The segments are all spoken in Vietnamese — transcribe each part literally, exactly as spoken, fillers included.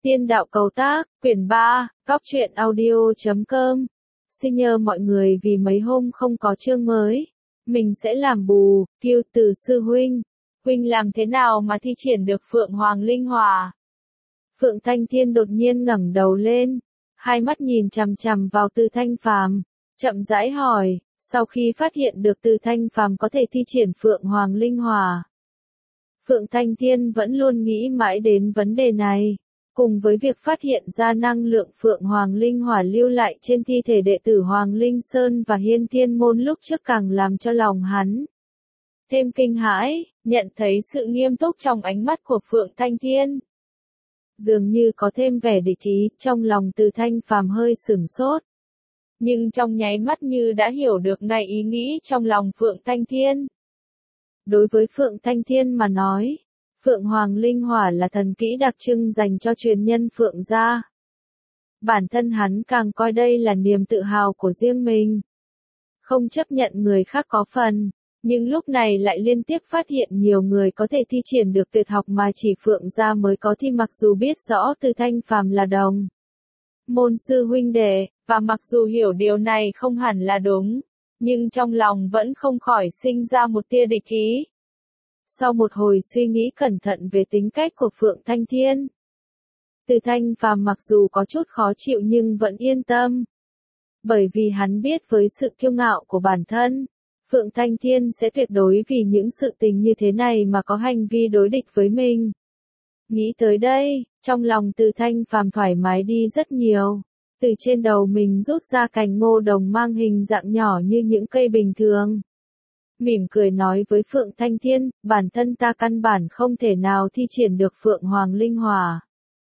Tiên đạo cầu tác, quyển ba, cóc truyện audio chấm com. Xin nhờ mọi người vì mấy hôm không có chương mới. Mình sẽ làm bù, kiêu từ sư huynh. Huynh làm thế nào mà thi triển được Phượng Hoàng Linh Hỏa? Phượng Thanh Thiên đột nhiên ngẩng đầu lên. Hai mắt nhìn chằm chằm vào Từ Thanh Phàm, chậm rãi hỏi, sau khi phát hiện được Từ Thanh Phàm có thể thi triển Phượng Hoàng Linh Hỏa. Phượng Thanh Thiên vẫn luôn nghĩ mãi đến vấn đề này. Cùng với việc phát hiện ra năng lượng Phượng Hoàng Linh Hỏa lưu lại trên thi thể đệ tử Hoàng Linh Sơn và Hiên Thiên Môn lúc trước càng làm cho lòng hắn thêm kinh hãi, nhận thấy sự nghiêm túc trong ánh mắt của Phượng Thanh Thiên. Dường như có thêm vẻ địch ý, trong lòng Từ Thanh Phàm hơi sửng sốt. Nhưng trong nháy mắt như đã hiểu được ngay ý nghĩ trong lòng Phượng Thanh Thiên. Đối với Phượng Thanh Thiên mà nói, Phượng Hoàng Linh Hỏa là thần kỹ đặc trưng dành cho truyền nhân Phượng gia. Bản thân hắn càng coi đây là niềm tự hào của riêng mình. Không chấp nhận người khác có phần, nhưng lúc này lại liên tiếp phát hiện nhiều người có thể thi triển được tuyệt học mà chỉ Phượng gia mới có, thì mặc dù biết rõ Từ Thanh Phàm là đồng môn sư huynh đệ, và mặc dù hiểu điều này không hẳn là đúng, nhưng trong lòng vẫn không khỏi sinh ra một tia địch ý. Sau một hồi suy nghĩ cẩn thận về tính cách của Phượng Thanh Thiên, Từ Thanh Phàm mặc dù có chút khó chịu nhưng vẫn yên tâm. Bởi vì hắn biết với sự kiêu ngạo của bản thân, Phượng Thanh Thiên sẽ tuyệt đối vì những sự tình như thế này mà có hành vi đối địch với mình. Nghĩ tới đây, trong lòng Từ Thanh Phàm thoải mái đi rất nhiều. Từ trên đầu mình rút ra cành ngô đồng mang hình dạng nhỏ như những cây bình thường. Mỉm cười nói với Phượng Thanh Thiên, bản thân ta căn bản không thể nào thi triển được Phượng Hoàng Linh Hỏa.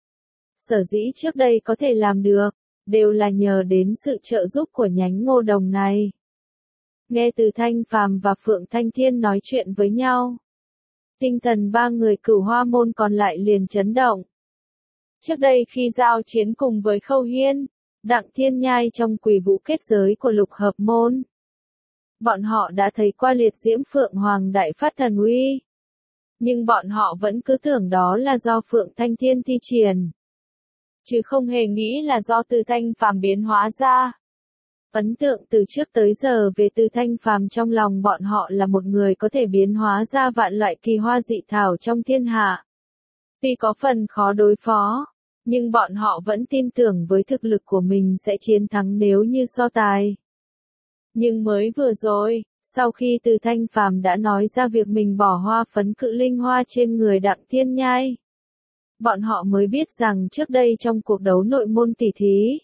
Sở dĩ trước đây có thể làm được, đều là nhờ đến sự trợ giúp của nhánh ngô đồng này. Nghe Từ Thanh Phàm và Phượng Thanh Thiên nói chuyện với nhau, tinh thần ba người Cửu Hoa môn còn lại liền chấn động. Trước đây khi giao chiến cùng với Khâu Hiên, Đặng Thiên Nhai trong quỷ vũ kết giới của Lục Hợp môn, bọn họ đã thấy qua liệt diễm Phượng Hoàng đại phát thần uy. Nhưng bọn họ vẫn cứ tưởng đó là do Phượng Thanh Thiên thi triển, chứ không hề nghĩ là do Từ Thanh Phàm biến hóa ra. Ấn tượng từ trước tới giờ về Từ Thanh Phàm trong lòng bọn họ là một người có thể biến hóa ra vạn loại kỳ hoa dị thảo trong thiên hạ. Tuy có phần khó đối phó, nhưng bọn họ vẫn tin tưởng với thực lực của mình sẽ chiến thắng nếu như so tài. Nhưng mới vừa rồi, sau khi Từ Thanh Phàm đã nói ra việc mình bỏ hoa phấn cự linh hoa trên người Đặng Thiên Nhai, bọn họ mới biết rằng trước đây trong cuộc đấu nội môn tỷ thí,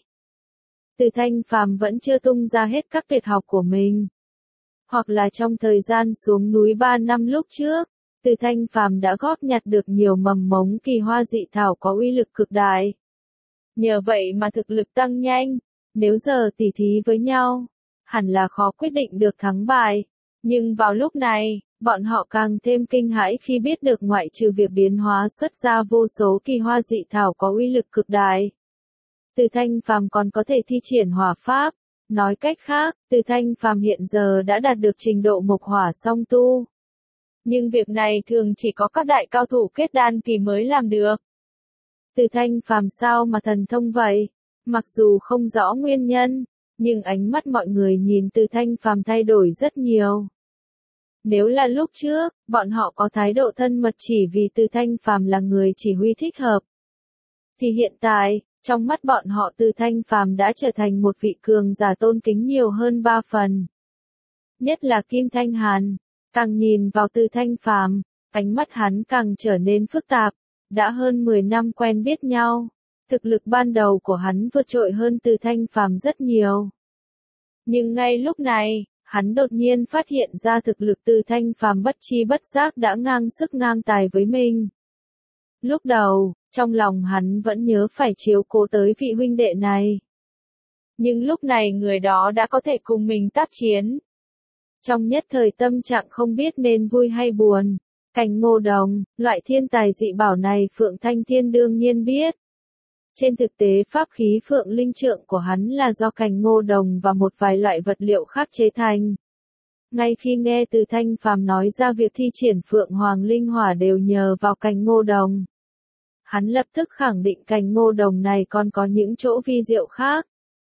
Từ Thanh Phàm vẫn chưa tung ra hết các tuyệt học của mình. Hoặc là trong thời gian xuống núi ba năm lúc trước, Từ Thanh Phàm đã góp nhặt được nhiều mầm mống kỳ hoa dị thảo có uy lực cực đại. Nhờ vậy mà thực lực tăng nhanh, nếu giờ tỉ thí với nhau, hẳn là khó quyết định được thắng bại. Nhưng vào lúc này, bọn họ càng thêm kinh hãi khi biết được ngoại trừ việc biến hóa xuất ra vô số kỳ hoa dị thảo có uy lực cực đại, Từ Thanh Phàm còn có thể thi triển hỏa pháp. Nói cách khác, Từ Thanh Phàm hiện giờ đã đạt được trình độ mộc hỏa song tu. Nhưng việc này thường chỉ có các đại cao thủ kết đan kỳ mới làm được. Từ Thanh Phàm sao mà thần thông vậy? Mặc dù không rõ nguyên nhân, nhưng ánh mắt mọi người nhìn Từ Thanh Phàm thay đổi rất nhiều. Nếu là lúc trước, bọn họ có thái độ thân mật chỉ vì Từ Thanh Phàm là người chỉ huy thích hợp, thì hiện tại, trong mắt bọn họ Từ Thanh Phàm đã trở thành một vị cường giả tôn kính nhiều hơn ba phần. Nhất là Kim Thanh Hàn, càng nhìn vào Từ Thanh Phàm, ánh mắt hắn càng trở nên phức tạp. Đã hơn mười năm quen biết nhau, thực lực ban đầu của hắn vượt trội hơn Từ Thanh Phàm rất nhiều. Nhưng ngay lúc này, hắn đột nhiên phát hiện ra thực lực Từ Thanh Phàm bất chi bất giác đã ngang sức ngang tài với mình. Lúc đầu, trong lòng hắn vẫn nhớ phải chiếu cố tới vị huynh đệ này. Nhưng lúc này người đó đã có thể cùng mình tác chiến. Trong nhất thời tâm trạng không biết nên vui hay buồn, cành ngô đồng, loại thiên tài dị bảo này Phượng Thanh Thiên đương nhiên biết. Trên thực tế pháp khí Phượng Linh Trượng của hắn là do cành ngô đồng và một vài loại vật liệu khác chế thành. Ngay khi nghe Từ Thanh Phàm nói ra việc thi triển Phượng Hoàng Linh Hỏa đều nhờ vào cành ngô đồng, hắn lập tức khẳng định cành ngô đồng này còn có những chỗ vi diệu khác.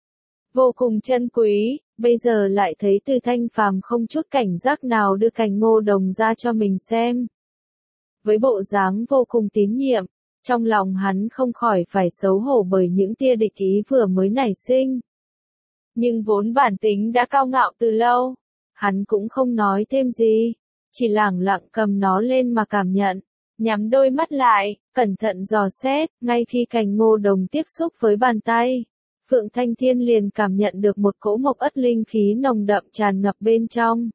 Vô cùng chân quý, bây giờ lại thấy Từ Thanh Phàm không chút cảnh giác nào đưa cành ngô đồng ra cho mình xem. Với bộ dáng vô cùng tín nhiệm, trong lòng hắn không khỏi phải xấu hổ bởi những tia địch ý vừa mới nảy sinh. Nhưng vốn bản tính đã cao ngạo từ lâu, hắn cũng không nói thêm gì, chỉ lẳng lặng cầm nó lên mà cảm nhận, nhắm đôi mắt lại, cẩn thận dò xét, ngay khi cành ngô đồng tiếp xúc với bàn tay. Phượng Thanh Thiên liền cảm nhận được một cỗ mộc ất linh khí nồng đậm tràn ngập bên trong.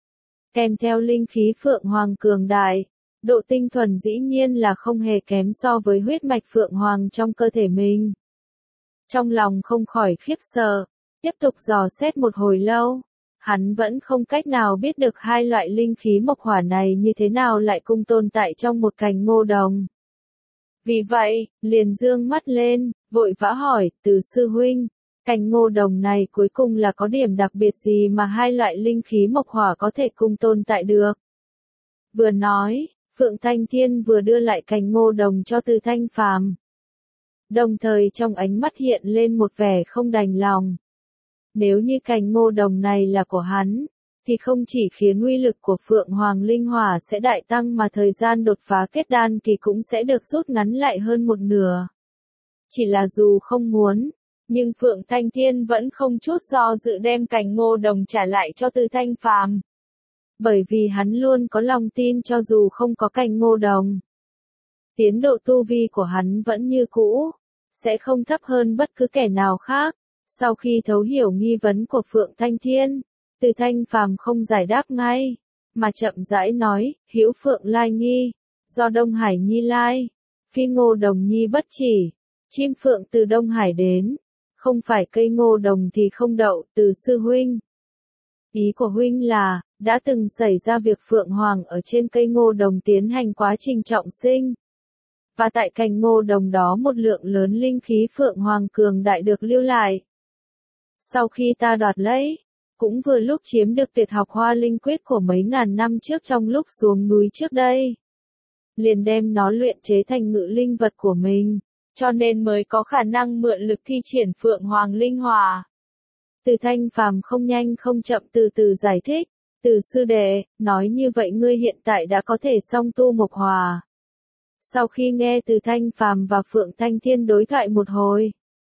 Kèm theo linh khí Phượng Hoàng cường đại, độ tinh thuần dĩ nhiên là không hề kém so với huyết mạch Phượng Hoàng trong cơ thể mình. Trong lòng không khỏi khiếp sợ, tiếp tục dò xét một hồi lâu, hắn vẫn không cách nào biết được hai loại linh khí mộc hỏa này như thế nào lại cùng tồn tại trong một cành ngô đồng. Vì vậy, liền dương mắt lên, vội vã hỏi, Từ sư huynh, cành ngô đồng này cuối cùng là có điểm đặc biệt gì mà hai loại linh khí mộc hỏa có thể cùng tồn tại được? Vừa nói, Phượng Thanh Thiên vừa đưa lại cành ngô đồng cho Từ Thanh Phàm. Đồng thời trong ánh mắt hiện lên một vẻ không đành lòng. Nếu như cành ngô đồng này là của hắn, thì không chỉ khiến uy lực của Phượng Hoàng Linh Hỏa sẽ đại tăng mà thời gian đột phá kết đan kỳ cũng sẽ được rút ngắn lại hơn một nửa. Chỉ là dù không muốn, nhưng Phượng Thanh Thiên vẫn không chút do dự đem cành ngô đồng trả lại cho Từ Thanh Phàm. Bởi vì hắn luôn có lòng tin cho dù không có cành ngô đồng, tiến độ tu vi của hắn vẫn như cũ, sẽ không thấp hơn bất cứ kẻ nào khác. Sau khi thấu hiểu nghi vấn của Phượng Thanh Thiên, Từ Thanh Phàm không giải đáp ngay, mà chậm rãi nói, hữu Phượng Lai Nghi, do Đông Hải Nhi lai, phi ngô đồng nhi bất chỉ, chim phượng từ Đông Hải đến, không phải cây ngô đồng thì không đậu, Từ sư huynh. Ý của huynh là, đã từng xảy ra việc Phượng Hoàng ở trên cây ngô đồng tiến hành quá trình trọng sinh. Và tại cành ngô đồng đó một lượng lớn linh khí Phượng Hoàng cường đại được lưu lại. Sau khi ta đoạt lấy, cũng vừa lúc chiếm được tuyệt học hoa linh quyết của mấy ngàn năm trước trong lúc xuống núi trước đây. Liền đem nó luyện chế thành ngự linh vật của mình, cho nên mới có khả năng mượn lực thi triển Phượng Hoàng Linh Hỏa. Từ Thanh Phàm không nhanh không chậm từ từ giải thích, Từ sư đệ, nói như vậy ngươi hiện tại đã có thể song tu mộc hòa. Sau khi nghe Từ Thanh Phàm và Phượng Thanh Thiên đối thoại một hồi,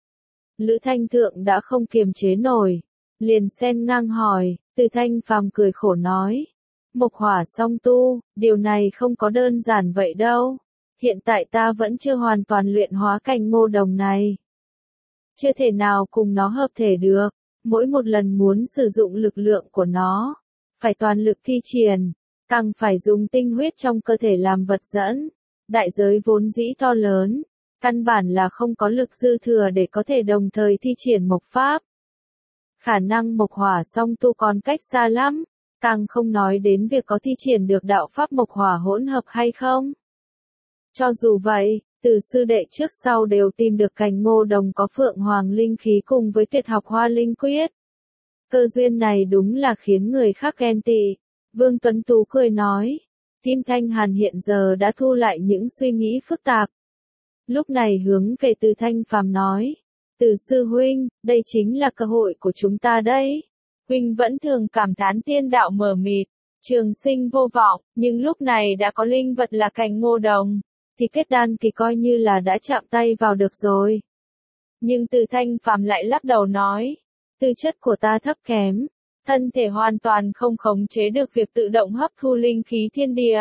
Lữ Thanh Thượng đã không kiềm chế nổi, liền xen ngang hỏi, Từ Thanh Phàm cười khổ nói, mộc hỏa song tu, điều này không có đơn giản vậy đâu, hiện tại ta vẫn chưa hoàn toàn luyện hóa cành ngô đồng này. Chưa thể nào cùng nó hợp thể được, mỗi một lần muốn sử dụng lực lượng của nó, phải toàn lực thi triển, càng phải dùng tinh huyết trong cơ thể làm vật dẫn, đại giới vốn dĩ to lớn. Căn bản là không có lực dư thừa để có thể đồng thời thi triển mộc pháp. Khả năng mộc hỏa song tu còn cách xa lắm, càng không nói đến việc có thi triển được đạo pháp mộc hỏa hỗn hợp hay không. Cho dù vậy, Từ sư đệ trước sau đều tìm được cành ngô đồng có Phượng Hoàng linh khí cùng với tuyệt học hoa linh quyết. Cơ duyên này đúng là khiến người khác ghen tị. Vương Tuấn Tú cười nói, Kim Thanh Hàn hiện giờ đã thu lại những suy nghĩ phức tạp. Lúc này hướng về Từ Thanh Phàm nói, Từ sư huynh, đây chính là cơ hội của chúng ta đấy. Huynh vẫn thường cảm thán tiên đạo mờ mịt, trường sinh vô vọng, nhưng lúc này đã có linh vật là cành ngô đồng, thì kết đan thì coi như là đã chạm tay vào được rồi. Nhưng Từ Thanh Phàm lại lắc đầu nói, tư chất của ta thấp kém, thân thể hoàn toàn không khống chế được việc tự động hấp thu linh khí thiên địa.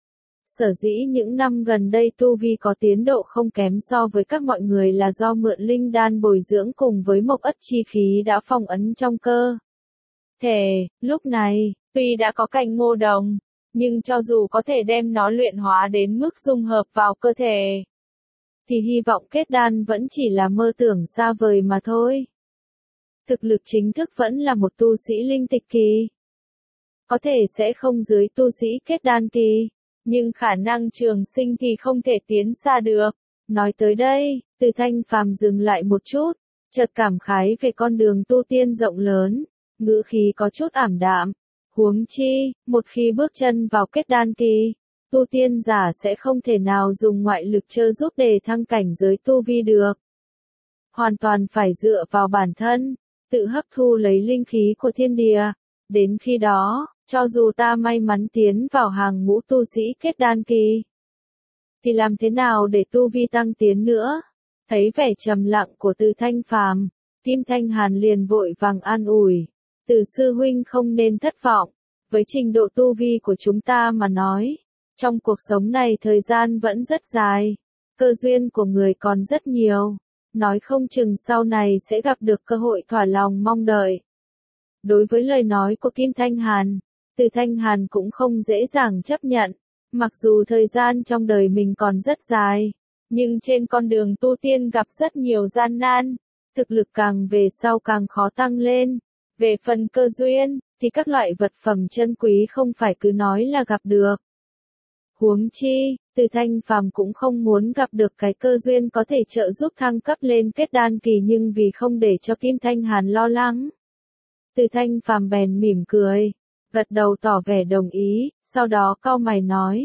Sở dĩ những năm gần đây tu vi có tiến độ không kém so với các mọi người là do mượn linh đan bồi dưỡng cùng với mộc ất chi khí đã phong ấn trong cơ thể. Lúc này, tuy đã có cành ngô đồng, nhưng cho dù có thể đem nó luyện hóa đến mức dung hợp vào cơ thể, thì hy vọng kết đan vẫn chỉ là mơ tưởng xa vời mà thôi. Thực lực chính thức vẫn là một tu sĩ linh tịch kỳ. Có thể sẽ không dưới tu sĩ kết đan kỳ. Nhưng khả năng trường sinh thì không thể tiến xa được. Nói tới đây, Từ Thanh Phàm dừng lại một chút, chợt cảm khái về con đường tu tiên rộng lớn, ngữ khí có chút ảm đạm. Huống chi, một khi bước chân vào kết đan kỳ, tu tiên giả sẽ không thể nào dùng ngoại lực trợ giúp để thăng cảnh giới tu vi được. Hoàn toàn phải dựa vào bản thân, tự hấp thu lấy linh khí của thiên địa. Đến khi đó, cho dù ta may mắn tiến vào hàng ngũ tu sĩ kết đan kỳ, thì làm thế nào để tu vi tăng tiến nữa? Thấy vẻ trầm lặng của Từ Thanh Phàm, Kim Thanh Hàn liền vội vàng an ủi. Từ sư huynh không nên thất vọng, với trình độ tu vi của chúng ta mà nói, trong cuộc sống này thời gian vẫn rất dài, cơ duyên của người còn rất nhiều, nói không chừng sau này sẽ gặp được cơ hội thỏa lòng mong đợi. Đối với lời nói của Kim Thanh Hàn, Từ Thanh Hàn cũng không dễ dàng chấp nhận, mặc dù thời gian trong đời mình còn rất dài, nhưng trên con đường tu tiên gặp rất nhiều gian nan, thực lực càng về sau càng khó tăng lên. Về phần cơ duyên, thì các loại vật phẩm chân quý không phải cứ nói là gặp được. Huống chi, Từ Thanh Phàm cũng không muốn gặp được cái cơ duyên có thể trợ giúp thăng cấp lên kết đan kỳ, nhưng vì không để cho Kim Thanh Hàn lo lắng, Từ Thanh Phàm bèn mỉm cười, gật đầu tỏ vẻ đồng ý, sau đó cau mày nói.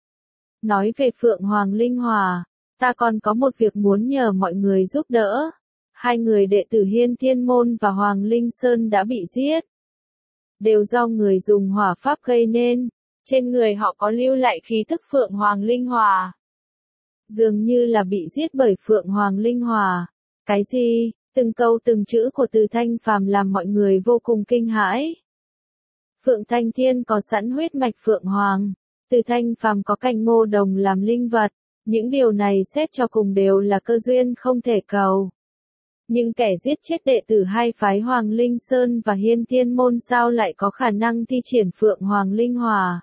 Nói về Phượng Hoàng Linh Hỏa, ta còn có một việc muốn nhờ mọi người giúp đỡ. Hai người đệ tử Hiên Thiên Môn và Hoàng Linh Sơn đã bị giết. Đều do người dùng hỏa pháp gây nên, trên người họ có lưu lại khí tức Phượng Hoàng Linh Hỏa. Dường như là bị giết bởi Phượng Hoàng Linh Hỏa. Cái gì? Từng câu từng chữ của Từ Thanh Phàm làm mọi người vô cùng kinh hãi. Phượng Thanh Thiên có sẵn huyết mạch Phượng Hoàng, Từ Thanh Phàm có cành ngô đồng làm linh vật, những điều này xét cho cùng đều là cơ duyên không thể cầu. Nhưng kẻ giết chết đệ tử hai phái Hoàng Linh Sơn và Hiên Thiên Môn sao lại có khả năng thi triển Phượng Hoàng Linh Hỏa?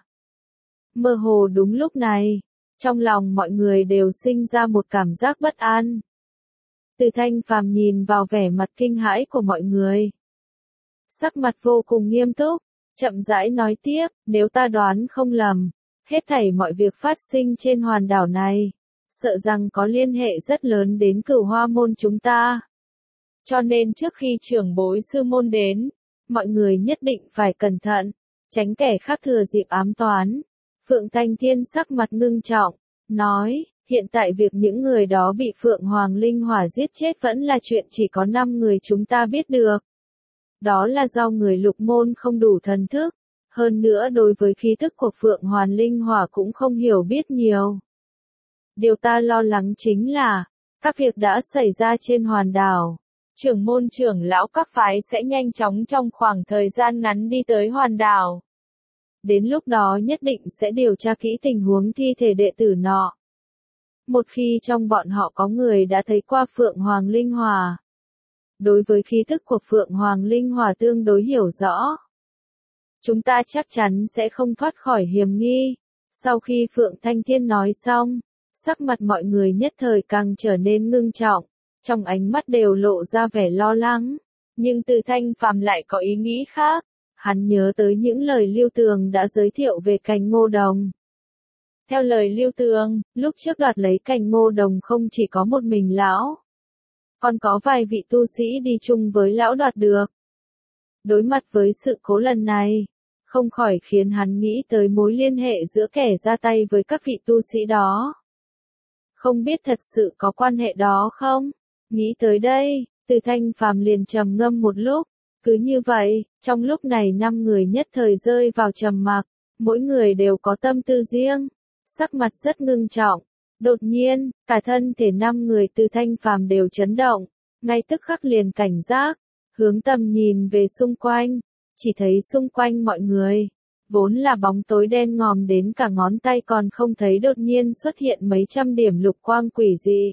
Mơ hồ đúng lúc này, trong lòng mọi người đều sinh ra một cảm giác bất an. Từ Thanh Phàm nhìn vào vẻ mặt kinh hãi của mọi người, sắc mặt vô cùng nghiêm túc, chậm rãi nói tiếp, nếu ta đoán không lầm, hết thảy mọi việc phát sinh trên hòn đảo này, sợ rằng có liên hệ rất lớn đến Cửu Hoa môn chúng ta. Cho nên trước khi trưởng bối sư môn đến, mọi người nhất định phải cẩn thận, tránh kẻ khác thừa dịp ám toán. Phượng Thanh Thiên sắc mặt ngưng trọng, nói, hiện tại việc những người đó bị Phượng Hoàng Linh Hỏa giết chết vẫn là chuyện chỉ có năm người chúng ta biết được. Đó là do người lục môn không đủ thần thức, hơn nữa đối với khí tức của Phượng Hoàng Linh Hỏa cũng không hiểu biết nhiều. Điều ta lo lắng chính là, các việc đã xảy ra trên hòn đảo. Trưởng môn trưởng lão các phái sẽ nhanh chóng trong khoảng thời gian ngắn đi tới hòn đảo. Đến lúc đó nhất định sẽ điều tra kỹ tình huống thi thể đệ tử nọ. Một khi trong bọn họ có người đã thấy qua Phượng Hoàng Linh Hỏa, đối với khí thức của Phượng Hoàng Linh Hỏa tương đối hiểu rõ, chúng ta chắc chắn sẽ không thoát khỏi hiểm nghi. Sau khi Phượng Thanh Thiên nói xong, sắc mặt mọi người nhất thời càng trở nên ngưng trọng, trong ánh mắt đều lộ ra vẻ lo lắng. Nhưng Từ Thanh Phàm lại có ý nghĩ khác, hắn nhớ tới những lời Lưu Tường đã giới thiệu về cành ngô đồng. Theo lời Lưu Tường, lúc trước đoạt lấy cành ngô đồng không chỉ có một mình lão, còn có vài vị tu sĩ đi chung với lão đoạt được. Đối mặt với sự cố lần này, không khỏi khiến hắn nghĩ tới mối liên hệ giữa kẻ ra tay với các vị tu sĩ đó. Không biết thật sự có quan hệ đó không? Nghĩ tới đây, Từ Thanh Phàm liền trầm ngâm một lúc. Cứ như vậy, trong lúc này năm người nhất thời rơi vào trầm mặc, mỗi người đều có tâm tư riêng, sắc mặt rất ngưng trọng. Đột nhiên, cả thân thể năm người Từ Thanh Phàm đều chấn động, ngay tức khắc liền cảnh giác, hướng tầm nhìn về xung quanh, chỉ thấy xung quanh mọi người, vốn là bóng tối đen ngòm đến cả ngón tay còn không thấy, đột nhiên xuất hiện mấy trăm điểm lục quang quỷ dị.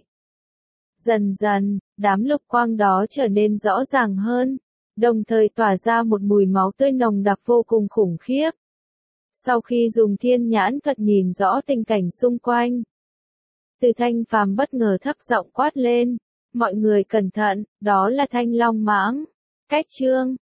Dần dần, đám lục quang đó trở nên rõ ràng hơn, đồng thời tỏa ra một mùi máu tươi nồng đặc vô cùng khủng khiếp. Sau khi dùng thiên nhãn thuật nhìn rõ tình cảnh xung quanh, Từ Thanh Phàm bất ngờ thấp giọng quát lên, mọi người cẩn thận, đó là Thanh Long Mãng. Cách chương